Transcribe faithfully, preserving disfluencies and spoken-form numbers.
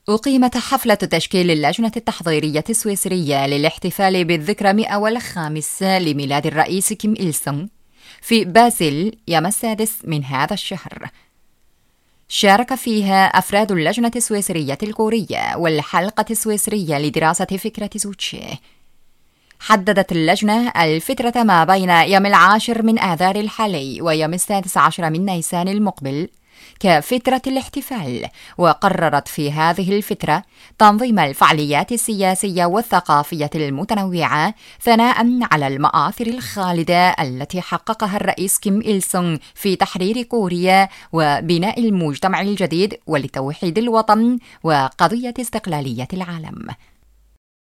أقيمت حفلة تشكيل اللجنة التحضيرية السويسرية للاحتفال بالذكرى مئة والخامس لميلاد الرئيس كيم إل سونغ في بازل يوم السادس من هذا الشهر. شارك فيها أفراد اللجنة السويسرية الكورية والحلقة السويسرية لدراسة فكرة زوتشي. حددت اللجنة الفترة ما بين يوم العاشر من آذار الحالي ويوم السادس عشر من نيسان المقبل كفترة الاحتفال، وقررت في هذه الفترة تنظيم الفعاليات السياسية والثقافية المتنوعة ثناء على المآثر الخالدة التي حققها الرئيس كيم إل سونغ في تحرير كوريا وبناء المجتمع الجديد ولتوحيد الوطن وقضية استقلالية العالم.